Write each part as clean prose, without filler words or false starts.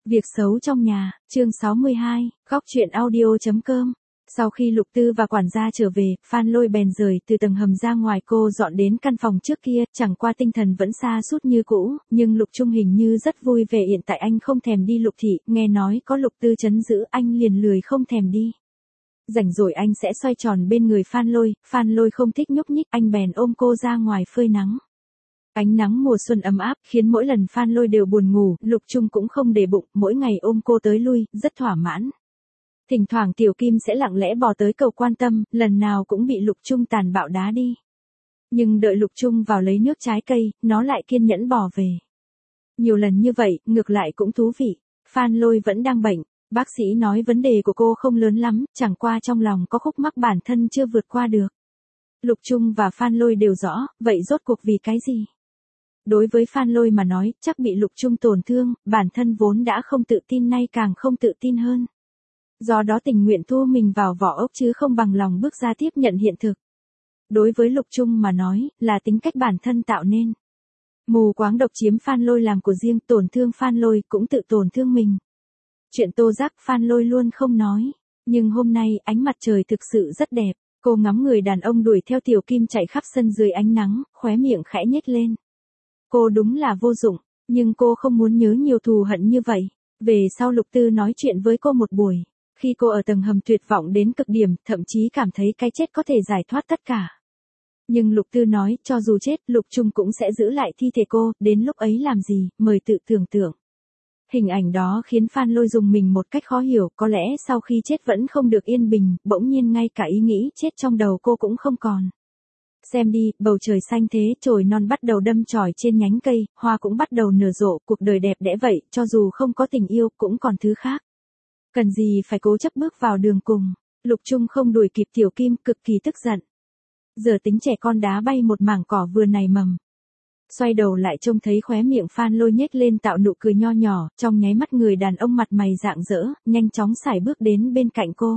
Việc xấu trong nhà, chương 62, góc truyện audio.com. Sau khi Lục Tư và quản gia trở về, Phan Lôi bèn rời từ tầng hầm ra ngoài, cô dọn đến căn phòng trước kia, chẳng qua tinh thần vẫn sa sút như cũ, nhưng Lục Trung hình như rất vui vẻ. Hiện tại anh không thèm đi Lục thị, nghe nói có Lục Tư trấn giữ, anh liền lười không thèm đi. Rảnh rồi anh sẽ xoay tròn bên người Phan Lôi không thích nhúc nhích, anh bèn ôm cô ra ngoài phơi nắng. Ánh nắng mùa xuân ấm áp khiến mỗi lần Phan Lôi đều buồn ngủ, Lục Trung cũng không để bụng, mỗi ngày ôm cô tới lui, rất thỏa mãn. Thỉnh thoảng Tiểu Kim sẽ lặng lẽ bò tới cầu quan tâm, lần nào cũng bị Lục Trung tàn bạo đá đi. Nhưng đợi Lục Trung vào lấy nước trái cây, nó lại kiên nhẫn bò về. Nhiều lần như vậy, ngược lại cũng thú vị. Phan Lôi vẫn đang bệnh, bác sĩ nói vấn đề của cô không lớn lắm, chẳng qua trong lòng có khúc mắc bản thân chưa vượt qua được. Lục Trung và Phan Lôi đều rõ, vậy rốt cuộc vì cái gì? Đối với Phan Lôi mà nói, chắc bị Lục Trung tổn thương, bản thân vốn đã không tự tin nay càng không tự tin hơn. Do đó tình nguyện thu mình vào vỏ ốc chứ không bằng lòng bước ra tiếp nhận hiện thực. Đối với Lục Trung mà nói, là tính cách bản thân tạo nên. Mù quáng độc chiếm Phan Lôi làm của riêng, tổn thương Phan Lôi cũng tự tổn thương mình. Chuyện Tô Giác Phan Lôi luôn không nói, nhưng hôm nay ánh mặt trời thực sự rất đẹp, cô ngắm người đàn ông đuổi theo Tiểu Kim chạy khắp sân dưới ánh nắng, khóe miệng khẽ nhếch lên. Cô đúng là vô dụng, nhưng cô không muốn nhớ nhiều thù hận như vậy. Về sau Lục Tư nói chuyện với cô một buổi, khi cô ở tầng hầm tuyệt vọng đến cực điểm, thậm chí cảm thấy cái chết có thể giải thoát tất cả. Nhưng Lục Tư nói, cho dù chết, Lục Trung cũng sẽ giữ lại thi thể cô, đến lúc ấy làm gì, mời tự tưởng tượng. Hình ảnh đó khiến Phan Lôi dùng mình một cách khó hiểu, có lẽ sau khi chết vẫn không được yên bình, bỗng nhiên ngay cả ý nghĩ chết trong đầu cô cũng không còn. Xem đi, bầu trời xanh thế, chồi non bắt đầu đâm chồi trên nhánh cây, hoa cũng bắt đầu nở rộ, cuộc đời đẹp đẽ vậy, cho dù không có tình yêu, cũng còn thứ khác. Cần gì phải cố chấp bước vào đường cùng. Lục Trung không đuổi kịp Tiểu Kim, cực kỳ tức giận. Giờ tính trẻ con đá bay một mảng cỏ vừa nảy mầm. Xoay đầu lại trông thấy khóe miệng Phan Lôi nhếch lên tạo nụ cười nho nhỏ, trong nháy mắt người đàn ông mặt mày rạng rỡ, nhanh chóng sải bước đến bên cạnh cô.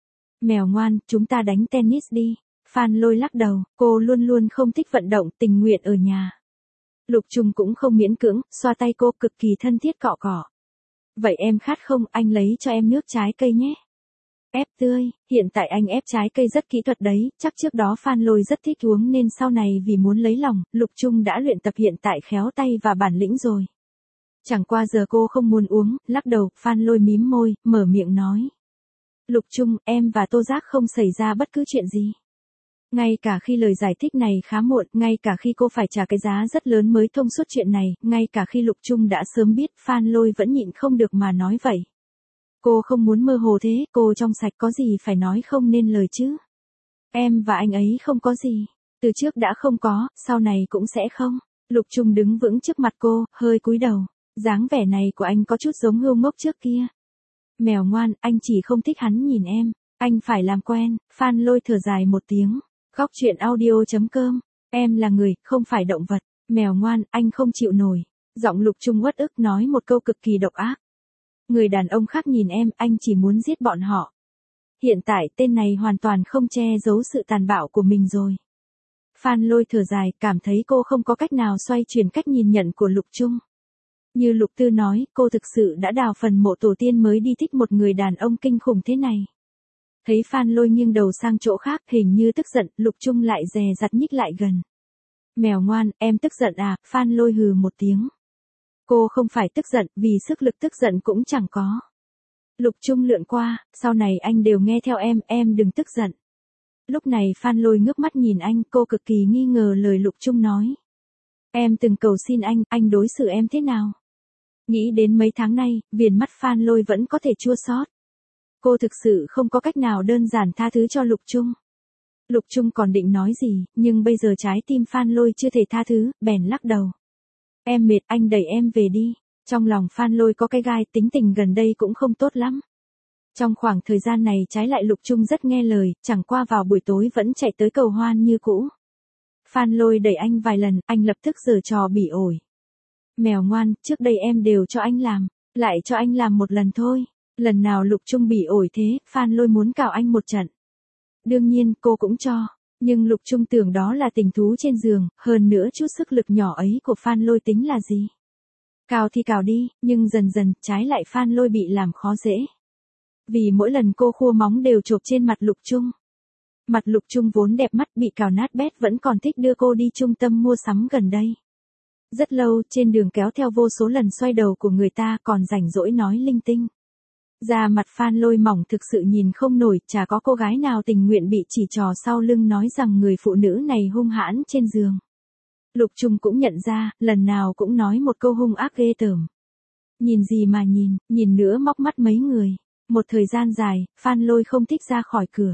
Mèo ngoan, chúng ta đánh tennis đi. Phan Lôi lắc đầu, cô luôn luôn không thích vận động, tình nguyện ở nhà. Lục Trung cũng không miễn cưỡng, xoa tay cô cực kỳ thân thiết cọ cọ. Vậy em khát không, anh lấy cho em nước trái cây nhé. Ép tươi, hiện tại anh ép trái cây rất kỹ thuật đấy, chắc trước đó Phan Lôi rất thích uống nên sau này vì muốn lấy lòng, Lục Trung đã luyện tập hiện tại khéo tay và bản lĩnh rồi. Chẳng qua giờ cô không muốn uống, lắc đầu, Phan Lôi mím môi, mở miệng nói. Lục Trung, em và Tô Giác không xảy ra bất cứ chuyện gì. Ngay cả khi lời giải thích này khá muộn, ngay cả khi cô phải trả cái giá rất lớn mới thông suốt chuyện này, ngay cả khi Lục Trung đã sớm biết, Phan Lôi vẫn nhịn không được mà nói vậy. Cô không muốn mơ hồ thế, cô trong sạch có gì phải nói không nên lời chứ. Em và anh ấy không có gì, từ trước đã không có, sau này cũng sẽ không. Lục Trung đứng vững trước mặt cô, hơi cúi đầu, dáng vẻ này của anh có chút giống Hưu Ngốc trước kia. Mèo ngoan, anh chỉ không thích hắn nhìn em, anh phải làm quen. Phan Lôi thở dài một tiếng. Góc truyện audio.com, em là người, không phải động vật. Mèo ngoan, anh không chịu nổi. Giọng Lục Trung uất ức nói một câu cực kỳ độc ác. Người đàn ông khác nhìn em, anh chỉ muốn giết bọn họ. Hiện tại tên này hoàn toàn không che giấu sự tàn bạo của mình rồi. Phan Lôi thở dài, cảm thấy cô không có cách nào xoay chuyển cách nhìn nhận của Lục Trung. Như Lục Tư nói, cô thực sự đã đào phần mộ tổ tiên mới đi thích một người đàn ông kinh khủng thế này. Thấy Phan Lôi nghiêng đầu sang chỗ khác, hình như tức giận, Lục Trung lại dè dặt nhích lại gần. Mèo ngoan, em tức giận à? Phan Lôi hừ một tiếng. Cô không phải tức giận, vì sức lực tức giận cũng chẳng có. Lục Trung lượn qua, sau này anh đều nghe theo em đừng tức giận. Lúc này Phan Lôi ngước mắt nhìn anh, cô cực kỳ nghi ngờ lời Lục Trung nói. Em từng cầu xin anh đối xử em thế nào? Nghĩ đến mấy tháng nay, viền mắt Phan Lôi vẫn có thể chua xót. Cô thực sự không có cách nào đơn giản tha thứ cho Lục Trung. Lục Trung còn định nói gì, nhưng bây giờ trái tim Phan Lôi chưa thể tha thứ, bèn lắc đầu. Em mệt, anh đẩy em về đi. Trong lòng Phan Lôi có cái gai, tính tình gần đây cũng không tốt lắm. Trong khoảng thời gian này trái lại Lục Trung rất nghe lời, chẳng qua vào buổi tối vẫn chạy tới cầu hoan như cũ. Phan Lôi đẩy anh vài lần, anh lập tức giở trò bỉ ổi. Mèo ngoan, trước đây em đều cho anh làm, lại cho anh làm một lần thôi. Lần nào Lục Trung bỉ ổi thế, Phan Lôi muốn cào anh một trận. Đương nhiên, cô cũng cho. Nhưng Lục Trung tưởng đó là tình thú trên giường, hơn nữa chút sức lực nhỏ ấy của Phan Lôi tính là gì? Cào thì cào đi, nhưng dần dần, trái lại Phan Lôi bị làm khó dễ. Vì mỗi lần cô khua móng đều chộp trên mặt Lục Trung. Mặt Lục Trung vốn đẹp mắt bị cào nát bét vẫn còn thích đưa cô đi trung tâm mua sắm gần đây. Rất lâu, trên đường kéo theo vô số lần xoay đầu của người ta còn rảnh rỗi nói linh tinh. Da mặt Phan Lôi mỏng thực sự nhìn không nổi, chả có cô gái nào tình nguyện bị chỉ trò sau lưng nói rằng người phụ nữ này hung hãn trên giường. Lục Trung cũng nhận ra, lần nào cũng nói một câu hung ác ghê tởm. Nhìn gì mà nhìn nữa móc mắt mấy người. Một thời gian dài, Phan Lôi không thích ra khỏi cửa.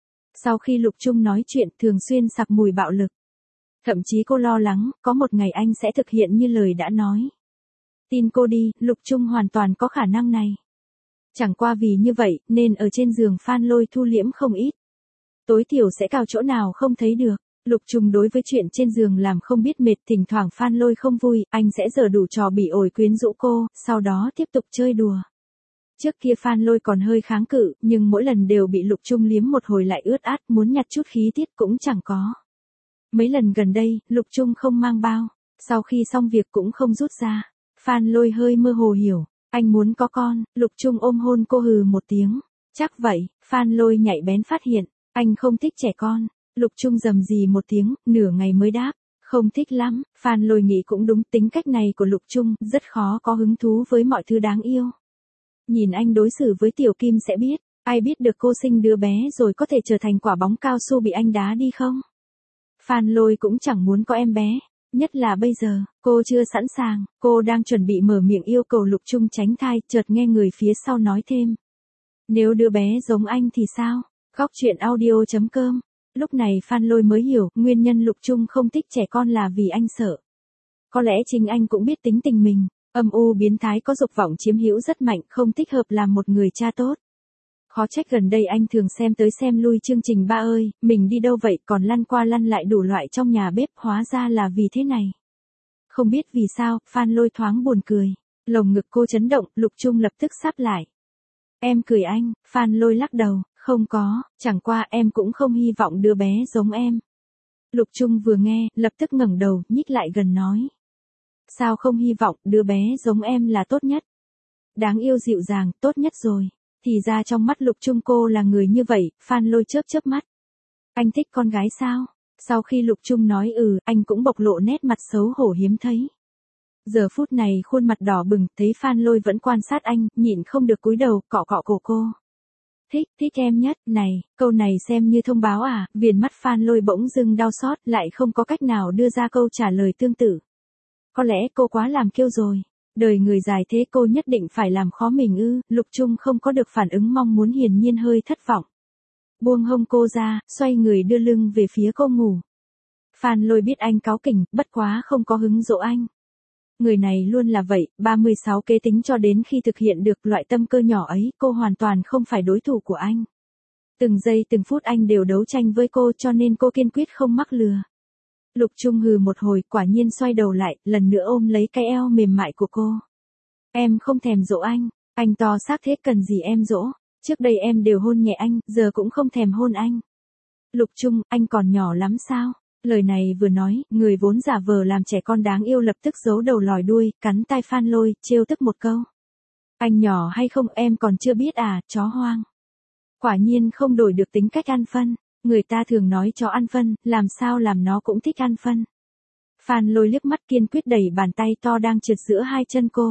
Sau khi Lục Trung nói chuyện thường xuyên sặc mùi bạo lực. Thậm chí cô lo lắng, có một ngày anh sẽ thực hiện như lời đã nói. Tin cô đi, Lục Trung hoàn toàn có khả năng này. Chẳng qua vì như vậy, nên ở trên giường Phan Lôi thu liễm không ít. Tối thiểu sẽ cào chỗ nào không thấy được. Lục Trung đối với chuyện trên giường làm không biết mệt, thỉnh thoảng Phan Lôi không vui, anh sẽ giở đủ trò bị ổi quyến rũ cô, sau đó tiếp tục chơi đùa. Trước kia Phan Lôi còn hơi kháng cự, nhưng mỗi lần đều bị Lục Trung liếm một hồi lại ướt át, muốn nhặt chút khí tiết cũng chẳng có. Mấy lần gần đây, Lục Trung không mang bao, sau khi xong việc cũng không rút ra. Phan Lôi hơi mơ hồ hiểu, anh muốn có con, Lục Trung ôm hôn cô hừ một tiếng. Chắc vậy, Phan Lôi nhạy bén phát hiện, anh không thích trẻ con. Lục Trung rầm rì một tiếng, nửa ngày mới đáp, không thích lắm. Phan Lôi nghĩ cũng đúng, tính cách này của Lục Trung rất khó có hứng thú với mọi thứ đáng yêu. Nhìn anh đối xử với Tiểu Kim sẽ biết, ai biết được cô sinh đứa bé rồi có thể trở thành quả bóng cao su bị anh đá đi không? Phan Lôi cũng chẳng muốn có em bé, nhất là bây giờ, cô chưa sẵn sàng, cô đang chuẩn bị mở miệng yêu cầu Lục Trung tránh thai, chợt nghe người phía sau nói thêm. Nếu đứa bé giống anh thì sao? Góc truyện audio.com. Lúc này Phan Lôi mới hiểu, nguyên nhân Lục Trung không thích trẻ con là vì anh sợ. Có lẽ chính anh cũng biết tính tình mình, âm u biến thái có dục vọng chiếm hữu rất mạnh, không thích hợp làm một người cha tốt. Khó trách gần đây anh thường xem tới xem lui chương trình Ba ơi, mình đi đâu vậy, còn lăn qua lăn lại đủ loại trong nhà bếp, hóa ra là vì thế này. Không biết vì sao, Phan Lôi thoáng buồn cười. Lồng ngực cô chấn động, Lục Trung lập tức sáp lại. Em cười anh, Phan Lôi lắc đầu, không có, chẳng qua em cũng không hy vọng đứa bé giống em. Lục Trung vừa nghe, lập tức ngẩng đầu, nhích lại gần nói. Sao không hy vọng, đứa bé giống em là tốt nhất. Đáng yêu dịu dàng, tốt nhất rồi. Thì ra trong mắt Lục Trung cô là người như vậy, Phan Lôi chớp mắt. Anh thích con gái sao? Sau khi Lục Trung nói anh cũng bộc lộ nét mặt xấu hổ hiếm thấy. Giờ phút này khuôn mặt đỏ bừng, thấy Phan Lôi vẫn quan sát anh, nhịn không được cúi đầu, cọ cọ cổ cô. Thích em nhất, này, câu này xem như thông báo à, viền mắt Phan Lôi bỗng dưng đau xót, lại không có cách nào đưa ra câu trả lời tương tự. Có lẽ cô quá làm kiêu rồi. Đời người dài thế cô nhất định phải làm khó mình Lục Trung không có được phản ứng mong muốn, hiển nhiên hơi thất vọng. Buông hông cô ra, xoay người đưa lưng về phía cô ngủ. Phan Lôi biết anh cáu kỉnh, bất quá không có hứng dỗ anh. Người này luôn là vậy, 36 kế tính cho đến khi thực hiện được loại tâm cơ nhỏ ấy, cô hoàn toàn không phải đối thủ của anh. Từng giây từng phút anh đều đấu tranh với cô, cho nên cô kiên quyết không mắc lừa. Lục Trung hừ một hồi, quả nhiên xoay đầu lại, lần nữa ôm lấy cái eo mềm mại của cô. Em không thèm dỗ anh to xác thế cần gì em dỗ, trước đây em đều hôn nhẹ anh, giờ cũng không thèm hôn anh. Lục Trung, anh còn nhỏ lắm sao? Lời này vừa nói, người vốn giả vờ làm trẻ con đáng yêu lập tức giấu đầu lòi đuôi, cắn tai Phan Lôi, trêu tức một câu. Anh nhỏ hay không em còn chưa biết à, chó hoang. Quả nhiên không đổi được tính cách ăn phân. Người ta thường nói chó ăn phân, làm sao làm nó cũng thích ăn phân. Phan Lôi liếc mắt kiên quyết đẩy bàn tay to đang trượt giữa hai chân cô.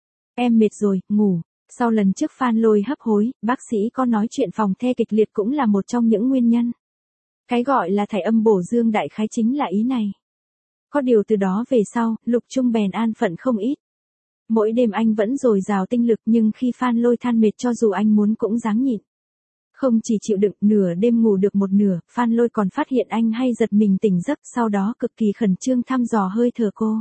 Em mệt rồi, ngủ. Sau lần trước Phan Lôi hấp hối, bác sĩ có nói chuyện phòng the kịch liệt cũng là một trong những nguyên nhân. Cái gọi là thải âm bổ dương đại khái chính là ý này. Có điều từ đó về sau, Lục Trung bèn an phận không ít. Mỗi đêm anh vẫn dồi dào tinh lực, nhưng khi Phan Lôi than mệt cho dù anh muốn cũng ráng nhịn. Không chỉ chịu đựng, nửa đêm ngủ được một nửa, Phan Lôi còn phát hiện anh hay giật mình tỉnh giấc, sau đó cực kỳ khẩn trương thăm dò hơi thở cô.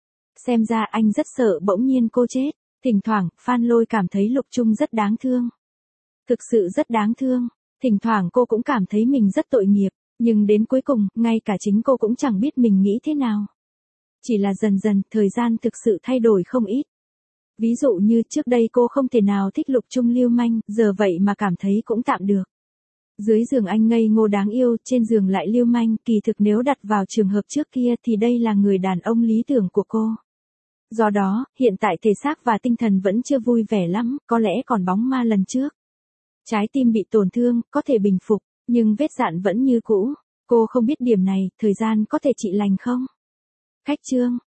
Xem ra anh rất sợ bỗng nhiên cô chết. Thỉnh thoảng, Phan Lôi cảm thấy Lục Trung rất đáng thương. Thực sự rất đáng thương. Thỉnh thoảng cô cũng cảm thấy mình rất tội nghiệp, nhưng đến cuối cùng, ngay cả chính cô cũng chẳng biết mình nghĩ thế nào. Chỉ là dần dần, thời gian thực sự thay đổi không ít. Ví dụ như trước đây cô không thể nào thích Lục Trung lưu manh, giờ vậy mà cảm thấy cũng tạm được. Dưới giường anh ngây ngô đáng yêu, trên giường lại lưu manh, kỳ thực nếu đặt vào trường hợp trước kia thì đây là người đàn ông lý tưởng của cô. Do đó, hiện tại thể xác và tinh thần vẫn chưa vui vẻ lắm, có lẽ còn bóng ma lần trước. Trái tim bị tổn thương, có thể bình phục, nhưng vết dạn vẫn như cũ. Cô không biết điểm này, thời gian có thể trị lành không? Khách trương.